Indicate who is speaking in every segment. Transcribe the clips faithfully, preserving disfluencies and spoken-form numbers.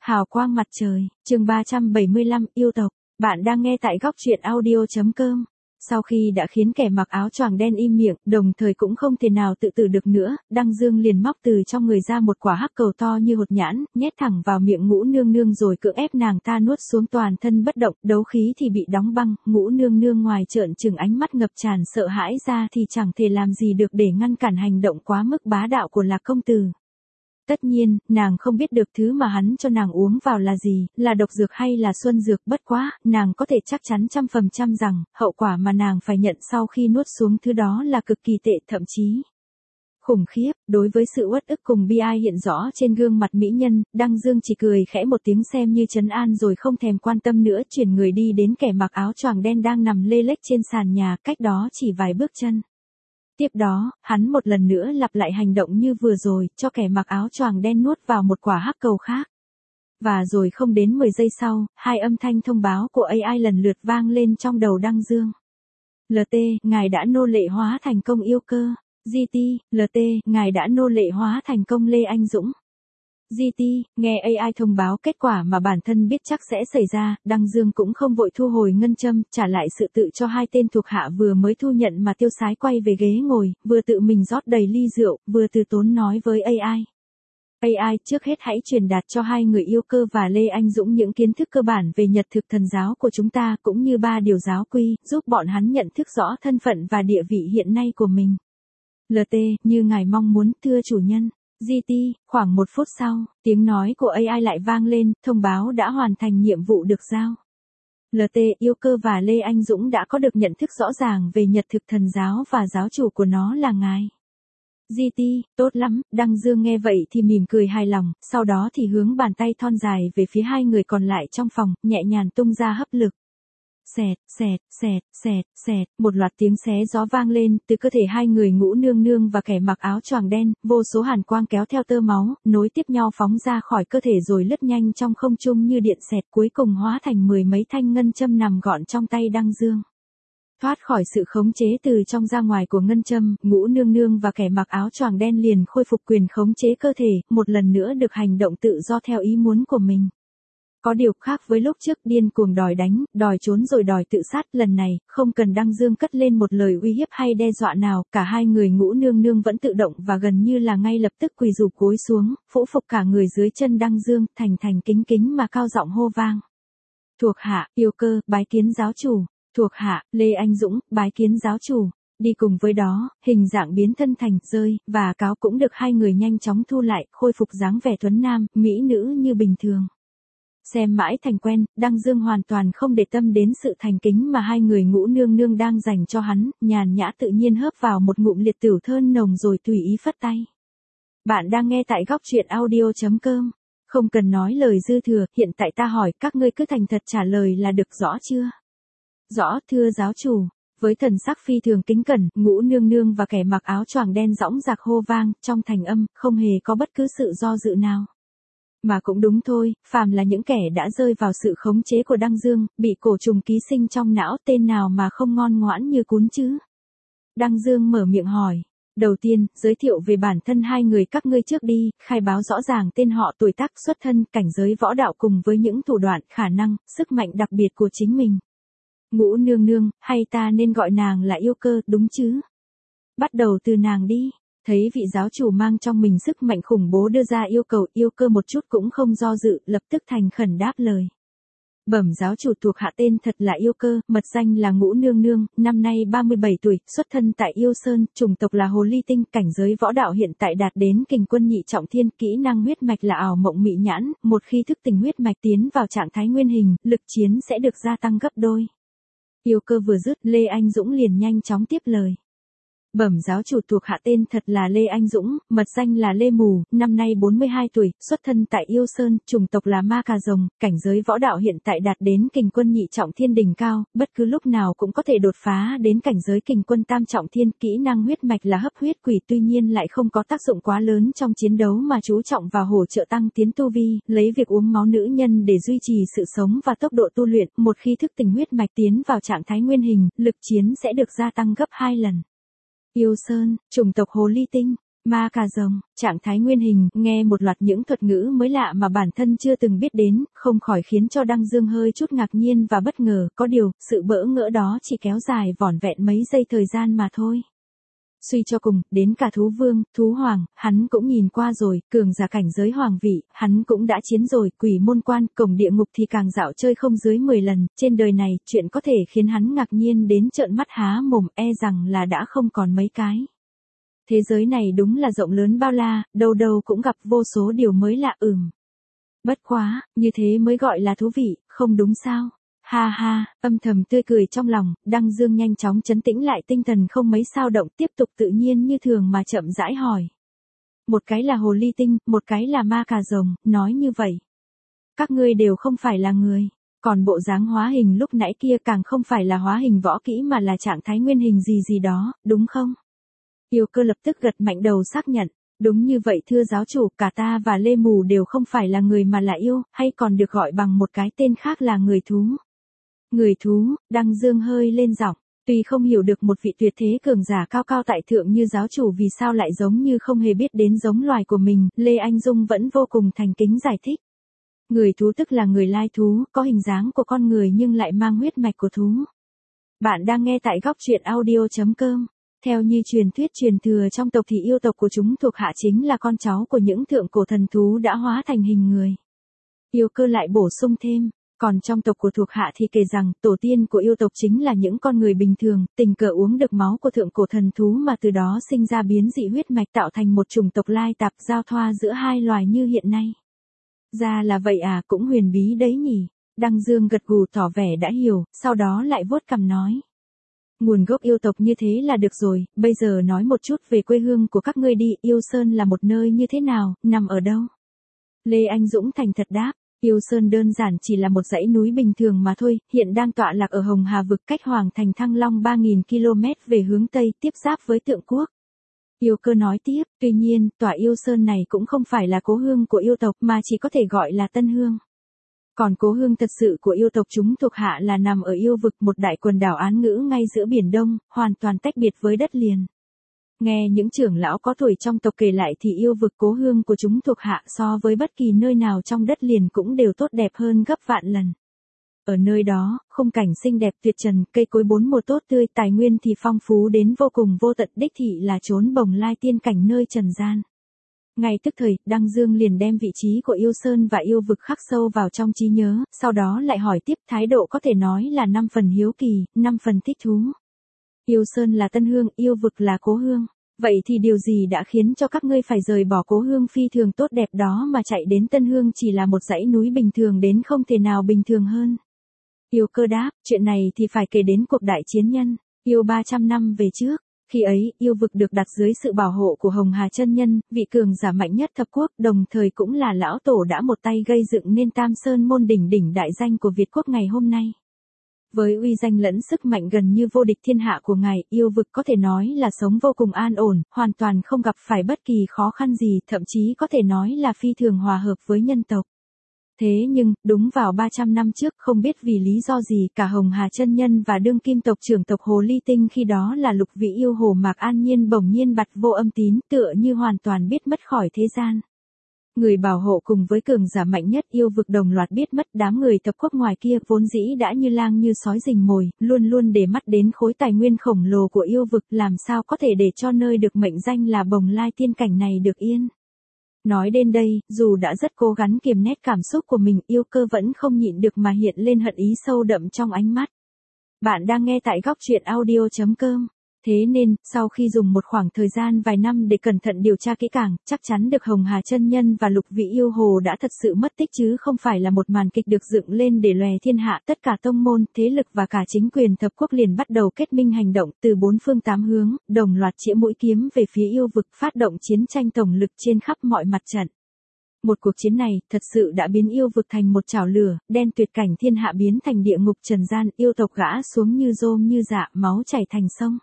Speaker 1: Hào quang mặt trời, chương ba trăm bảy mươi lăm, yêu tộc. Bạn đang nghe tại góc truyện audio chấm com. Sau khi đã khiến kẻ mặc áo choàng đen im miệng, đồng thời cũng không thể nào tự tử được nữa, Đăng Dương liền móc từ trong người ra một quả hắc cầu to như hột nhãn, nhét thẳng vào miệng Ngũ Nương Nương rồi cưỡng ép nàng ta nuốt xuống, toàn thân bất động, đấu khí thì bị đóng băng. Ngũ Nương Nương ngoài trợn trừng ánh mắt ngập tràn sợ hãi ra thì chẳng thể làm gì được để ngăn cản hành động quá mức bá đạo của Lạc công tử. Tất nhiên, nàng không biết được thứ mà hắn cho nàng uống vào là gì, là độc dược hay là xuân dược, bất quá, nàng có thể chắc chắn trăm phần trăm rằng, hậu quả mà nàng phải nhận sau khi nuốt xuống thứ đó là cực kỳ tệ, thậm chí khủng khiếp. Đối với sự uất ức cùng bi ai hiện rõ trên gương mặt mỹ nhân, Đăng Dương chỉ cười khẽ một tiếng xem như trấn an rồi không thèm quan tâm nữa, chuyển người đi đến kẻ mặc áo choàng đen đang nằm lê lếch trên sàn nhà, cách đó chỉ vài bước chân. Tiếp đó, hắn một lần nữa lặp lại hành động như vừa rồi, cho kẻ mặc áo choàng đen nuốt vào một quả hắc cầu khác. Và rồi không đến mười giây sau, hai âm thanh thông báo của a i lần lượt vang lên trong đầu Đăng Dương. lờ tê, ngài đã nô lệ hóa thành công yêu cơ. giê tê, lờ tê, ngài đã nô lệ hóa thành công Lê Anh Dũng. giê tê, nghe a i thông báo kết quả mà bản thân biết chắc sẽ xảy ra, Đăng Dương cũng không vội thu hồi ngân châm, trả lại sự tự cho hai tên thuộc hạ vừa mới thu nhận mà tiêu sái quay về ghế ngồi, vừa tự mình rót đầy ly rượu, vừa từ tốn nói với a i. a i, trước hết hãy truyền đạt cho hai người yêu cơ và Lê Anh Dũng những kiến thức cơ bản về Nhật thực thần giáo của chúng ta, cũng như ba điều giáo quy, giúp bọn hắn nhận thức rõ thân phận và địa vị hiện nay của mình. lờ tê, như ngài mong muốn, thưa chủ nhân. giê tê, khoảng một phút sau, tiếng nói của a i lại vang lên, thông báo đã hoàn thành nhiệm vụ được giao. lờ tê, yêu cơ và Lê Anh Dũng đã có được nhận thức rõ ràng về Nhật thực thần giáo và giáo chủ của nó là ngài. giê tê, tốt lắm. Đăng Dương nghe vậy thì mỉm cười hài lòng, sau đó thì hướng bàn tay thon dài về phía hai người còn lại trong phòng, nhẹ nhàng tung ra hấp lực. Xẹt, xẹt, xẹt, xẹt, xẹt, một loạt tiếng xé gió vang lên, từ cơ thể hai người Ngũ Nương Nương và kẻ mặc áo choàng đen, vô số hàn quang kéo theo tơ máu, nối tiếp nhau phóng ra khỏi cơ thể rồi lướt nhanh trong không trung như điện xẹt, cuối cùng hóa thành mười mấy thanh ngân châm nằm gọn trong tay Đăng Dương. Thoát khỏi sự khống chế từ trong ra ngoài của ngân châm, Ngũ Nương Nương và kẻ mặc áo choàng đen liền khôi phục quyền khống chế cơ thể, một lần nữa được hành động tự do theo ý muốn của mình. Có điều khác với lúc trước, điên cuồng đòi đánh, đòi trốn rồi đòi tự sát, lần này, không cần Đăng Dương cất lên một lời uy hiếp hay đe dọa nào, cả hai người Ngũ Nương Nương vẫn tự động và gần như là ngay lập tức quỳ rụp gối xuống, phũ phục cả người dưới chân Đăng Dương, thành thành kính kính mà cao giọng hô vang. Thuộc hạ, yêu cơ, bái kiến giáo chủ. Thuộc hạ, Lê Anh Dũng, bái kiến giáo chủ. Đi cùng với đó, hình dạng biến thân thành rơi, và cáo cũng được hai người nhanh chóng thu lại, khôi phục dáng vẻ tuấn nam, mỹ nữ như bình thường. Xem mãi thành quen, Đăng Dương hoàn toàn không để tâm đến sự thành kính mà hai người Ngũ Nương Nương đang dành cho hắn, nhàn nhã tự nhiên hớp vào một ngụm liệt tửu thơm nồng rồi tùy ý phất tay. Bạn đang nghe tại góc truyện audio chấm com. Không cần nói lời dư thừa, hiện tại ta hỏi các ngươi cứ thành thật trả lời là được, rõ chưa? Rõ, thưa giáo chủ. Với thần sắc phi thường kính cẩn, Ngũ Nương Nương và kẻ mặc áo choàng đen dõng dạc hô vang, trong thành âm, không hề có bất cứ sự do dự nào. Mà cũng đúng thôi, phàm là những kẻ đã rơi vào sự khống chế của Đăng Dương, bị cổ trùng ký sinh trong não, tên nào mà không ngoan ngoãn như cún chứ? Đăng Dương mở miệng hỏi. Đầu tiên, giới thiệu về bản thân hai người các ngươi trước đi, khai báo rõ ràng tên họ, tuổi tác, xuất thân, cảnh giới võ đạo cùng với những thủ đoạn, khả năng, sức mạnh đặc biệt của chính mình. Ngũ Nương Nương, hay ta nên gọi nàng là yêu cơ, đúng chứ? Bắt đầu từ nàng đi. Thấy vị giáo chủ mang trong mình sức mạnh khủng bố đưa ra yêu cầu, yêu cơ một chút cũng không do dự, lập tức thành khẩn đáp lời. Bẩm giáo chủ, thuộc hạ tên thật là yêu cơ, mật danh là Ngũ Nương Nương, năm nay ba mươi bảy tuổi, xuất thân tại Yêu Sơn, chủng tộc là Hồ Ly Tinh, cảnh giới võ đạo hiện tại đạt đến kình quân nhị trọng thiên, kỹ năng huyết mạch là ảo mộng mị nhãn, một khi thức tỉnh huyết mạch tiến vào trạng thái nguyên hình, lực chiến sẽ được gia tăng gấp đôi. Yêu cơ vừa dứt, Lê Anh Dũng liền nhanh chóng tiếp lời. Bẩm giáo chủ, thuộc hạ tên thật là Lê Anh Dũng, mật danh là Lê Mù, năm nay bốn mươi hai tuổi, xuất thân tại Yêu Sơn, chủng tộc là Ma Cà Rồng, cảnh giới võ đạo hiện tại đạt đến kình quân nhị trọng thiên đỉnh cao, bất cứ lúc nào cũng có thể đột phá đến cảnh giới kình quân tam trọng thiên, kỹ năng huyết mạch là hấp huyết quỷ, tuy nhiên lại không có tác dụng quá lớn trong chiến đấu mà chú trọng vào hỗ trợ tăng tiến tu vi, lấy việc uống máu nữ nhân để duy trì sự sống và tốc độ tu luyện, một khi thức tỉnh huyết mạch tiến vào trạng thái nguyên hình, lực chiến sẽ được gia tăng gấp hai lần. Yêu Sơn, chủng tộc Hồ Ly Tinh. Ma cà rồng, trạng thái nguyên hình, nghe một loạt những thuật ngữ mới lạ mà bản thân chưa từng biết đến, không khỏi khiến cho Đăng Dương hơi chút ngạc nhiên và bất ngờ, có điều, sự bỡ ngỡ đó chỉ kéo dài vỏn vẹn mấy giây thời gian mà thôi. Suy cho cùng, đến cả thú vương, thú hoàng, hắn cũng nhìn qua rồi, cường giả cảnh giới hoàng vị, hắn cũng đã chiến rồi, quỷ môn quan, cổng địa ngục thì càng dạo chơi không dưới mười lần, trên đời này, chuyện có thể khiến hắn ngạc nhiên đến trợn mắt há mồm, e rằng là đã không còn mấy cái. Thế giới này đúng là rộng lớn bao la, đâu đâu cũng gặp vô số điều mới lạ ừm. Bất quá, như thế mới gọi là thú vị, không đúng sao? Ha ha, âm thầm tươi cười trong lòng, Đăng Dương nhanh chóng trấn tĩnh lại tinh thần không mấy sao động, tiếp tục tự nhiên như thường mà chậm rãi hỏi. Một cái là hồ ly tinh, một cái là ma cà rồng, nói như vậy. Các ngươi đều không phải là người, còn bộ dáng hóa hình lúc nãy kia càng không phải là hóa hình võ kỹ mà là trạng thái nguyên hình gì gì đó, đúng không? Yêu Cơ lập tức gật mạnh đầu xác nhận. Đúng như vậy thưa giáo chủ, cả ta và Lê Mù đều không phải là người mà là yêu, hay còn được gọi bằng một cái tên khác là người thú. Người thú, Đăng Dương hơi lên giọng, tuy không hiểu được một vị tuyệt thế cường giả cao cao tại thượng như giáo chủ vì sao lại giống như không hề biết đến giống loài của mình, Lê Anh Dung vẫn vô cùng thành kính giải thích. Người thú tức là người lai thú, có hình dáng của con người nhưng lại mang huyết mạch của thú. Bạn đang nghe tại góc truyện audio chấm com. Theo như truyền thuyết truyền thừa trong tộc thì yêu tộc của chúng thuộc hạ chính là con cháu của những thượng cổ thần thú đã hóa thành hình người. Yêu Cơ lại bổ sung thêm, còn trong tộc của thuộc hạ thì kể rằng tổ tiên của yêu tộc chính là những con người bình thường, tình cờ uống được máu của thượng cổ thần thú mà từ đó sinh ra biến dị huyết mạch tạo thành một chủng tộc lai tạp giao thoa giữa hai loài như hiện nay. Ra là vậy à, cũng huyền bí đấy nhỉ. Đăng Dương gật gù tỏ vẻ đã hiểu, sau đó lại vuốt cằm nói. Nguồn gốc yêu tộc như thế là được rồi, bây giờ nói một chút về quê hương của các ngươi đi, Yêu Sơn là một nơi như thế nào, nằm ở đâu? Lê Anh Dũng thành thật đáp, Yêu Sơn đơn giản chỉ là một dãy núi bình thường mà thôi, hiện đang tọa lạc ở Hồng Hà vực cách Hoàng thành Thăng Long ba nghìn ki lô mét về hướng Tây, tiếp giáp với Tượng Quốc. Yêu Cơ nói tiếp, tuy nhiên, tòa Yêu Sơn này cũng không phải là cố hương của yêu tộc mà chỉ có thể gọi là tân hương. Còn cố hương thật sự của yêu tộc chúng thuộc hạ là nằm ở yêu vực, một đại quần đảo án ngữ ngay giữa Biển Đông, hoàn toàn tách biệt với đất liền. Nghe những trưởng lão có tuổi trong tộc kể lại thì yêu vực cố hương của chúng thuộc hạ so với bất kỳ nơi nào trong đất liền cũng đều tốt đẹp hơn gấp vạn lần. Ở nơi đó, khung cảnh xinh đẹp tuyệt trần, cây cối bốn mùa tốt tươi, tài nguyên thì phong phú đến vô cùng vô tận, đích thị là chốn bồng lai tiên cảnh nơi trần gian. Ngay tức thời, Đăng Dương liền đem vị trí của Yêu Sơn và yêu vực khắc sâu vào trong trí nhớ, sau đó lại hỏi tiếp, thái độ có thể nói là năm phần hiếu kỳ, năm phần thích thú. Yêu Sơn là tân hương, yêu vực là cố hương. Vậy thì điều gì đã khiến cho các ngươi phải rời bỏ cố hương phi thường tốt đẹp đó mà chạy đến tân hương chỉ là một dãy núi bình thường đến không thể nào bình thường hơn? Yêu Cơ đáp, chuyện này thì phải kể đến cuộc đại chiến nhân, yêu ba trăm năm về trước. Khi ấy, yêu vực được đặt dưới sự bảo hộ của Hồng Hà chân nhân, vị cường giả mạnh nhất thập quốc, đồng thời cũng là lão tổ đã một tay gây dựng nên Tam Sơn môn đỉnh đỉnh đại danh của Việt quốc ngày hôm nay. Với uy danh lẫn sức mạnh gần như vô địch thiên hạ của ngài, yêu vực có thể nói là sống vô cùng an ổn, hoàn toàn không gặp phải bất kỳ khó khăn gì, thậm chí có thể nói là phi thường hòa hợp với nhân tộc. Thế nhưng, đúng vào ba trăm năm trước, không biết vì lý do gì, cả Hồng Hà chân nhân và đương kim tộc trưởng tộc Hồ Ly Tinh khi đó là Lục Vị yêu hồ Mạc An Nhiên bỗng nhiên bặt vô âm tín, tựa như hoàn toàn biết mất khỏi thế gian. Người bảo hộ cùng với cường giả mạnh nhất yêu vực đồng loạt biết mất, đám người tập quốc ngoài kia vốn dĩ đã như lang như sói rình mồi, luôn luôn để mắt đến khối tài nguyên khổng lồ của yêu vực, làm sao có thể để cho nơi được mệnh danh là bồng lai tiên cảnh này được yên. Nói đến đây, dù đã rất cố gắng kiềm nét cảm xúc của mình, Yêu Cơ vẫn không nhịn được mà hiện lên hận ý sâu đậm trong ánh mắt. Bạn đang nghe tại góc truyện audio chấm com. Thế nên, sau khi dùng một khoảng thời gian vài năm để cẩn thận điều tra kỹ càng, chắc chắn được Hồng Hà chân nhân và Lục Vị yêu hồ đã thật sự mất tích chứ không phải là một màn kịch được dựng lên để lòe thiên hạ. Tất cả tông môn, thế lực và cả chính quyền thập quốc liền bắt đầu kết minh hành động từ bốn phương tám hướng, đồng loạt chĩa mũi kiếm về phía yêu vực, phát động chiến tranh tổng lực trên khắp mọi mặt trận. Một cuộc chiến này, thật sự đã biến yêu vực thành một chảo lửa, đen tuyệt cảnh thiên hạ biến thành địa ngục trần gian, yêu tộc gã xuống như rôm như dạ, máu chảy thành sông.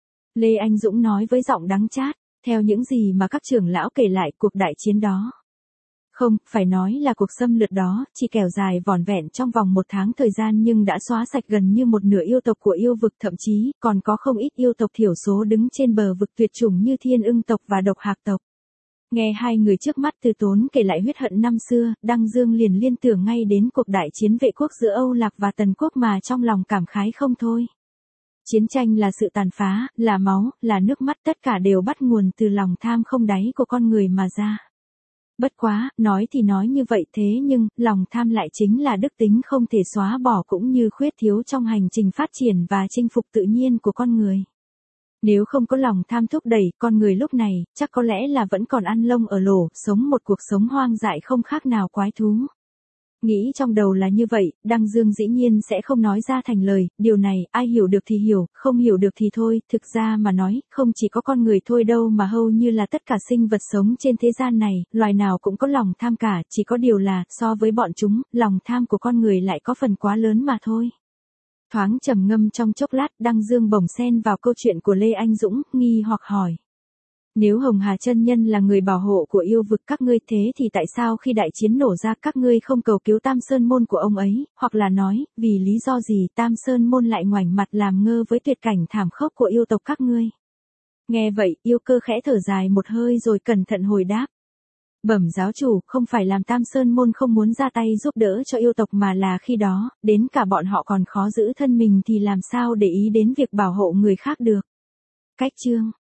Speaker 1: Lê Anh Dũng nói với giọng đắng chát, theo những gì mà các trưởng lão kể lại cuộc đại chiến đó. Không, phải nói là cuộc xâm lược đó, chỉ kéo dài vỏn vẹn trong vòng một tháng thời gian nhưng đã xóa sạch gần như một nửa yêu tộc của yêu vực, thậm chí, còn có không ít yêu tộc thiểu số đứng trên bờ vực tuyệt chủng như thiên ưng tộc và độc hạc tộc. Nghe hai người trước mắt từ tốn kể lại huyết hận năm xưa, Đăng Dương liền liên tưởng ngay đến cuộc đại chiến vệ quốc giữa Âu Lạc và Tần Quốc mà trong lòng cảm khái không thôi. Chiến tranh là sự tàn phá, là máu, là nước mắt, tất cả đều bắt nguồn từ lòng tham không đáy của con người mà ra. Bất quá, nói thì nói như vậy thế nhưng, lòng tham lại chính là đức tính không thể xóa bỏ cũng như khuyết thiếu trong hành trình phát triển và chinh phục tự nhiên của con người. Nếu không có lòng tham thúc đẩy, con người lúc này, chắc có lẽ là vẫn còn ăn lông ở lỗ, sống một cuộc sống hoang dại không khác nào quái thú. Nghĩ trong đầu là như vậy, Đăng Dương dĩ nhiên sẽ không nói ra thành lời, điều này, ai hiểu được thì hiểu, không hiểu được thì thôi, thực ra mà nói, không chỉ có con người thôi đâu mà hầu như là tất cả sinh vật sống trên thế gian này, loài nào cũng có lòng tham cả, chỉ có điều là, so với bọn chúng, lòng tham của con người lại có phần quá lớn mà thôi. Thoáng trầm ngâm trong chốc lát, Đăng Dương bỗng xen vào câu chuyện của Lê Anh Dũng, nghi hoặc hỏi. Nếu Hồng Hà chân nhân là người bảo hộ của yêu vực các ngươi thế thì tại sao khi đại chiến nổ ra các ngươi không cầu cứu Tam Sơn Môn của ông ấy, hoặc là nói, vì lý do gì Tam Sơn Môn lại ngoảnh mặt làm ngơ với tuyệt cảnh thảm khốc của yêu tộc các ngươi? Nghe vậy, yêu cơ khẽ thở dài một hơi rồi cẩn thận hồi đáp. Bẩm giáo chủ, không phải làm Tam Sơn Môn không muốn ra tay giúp đỡ cho yêu tộc mà là khi đó, đến cả bọn họ còn khó giữ thân mình thì làm sao để ý đến việc bảo hộ người khác được. Cách chương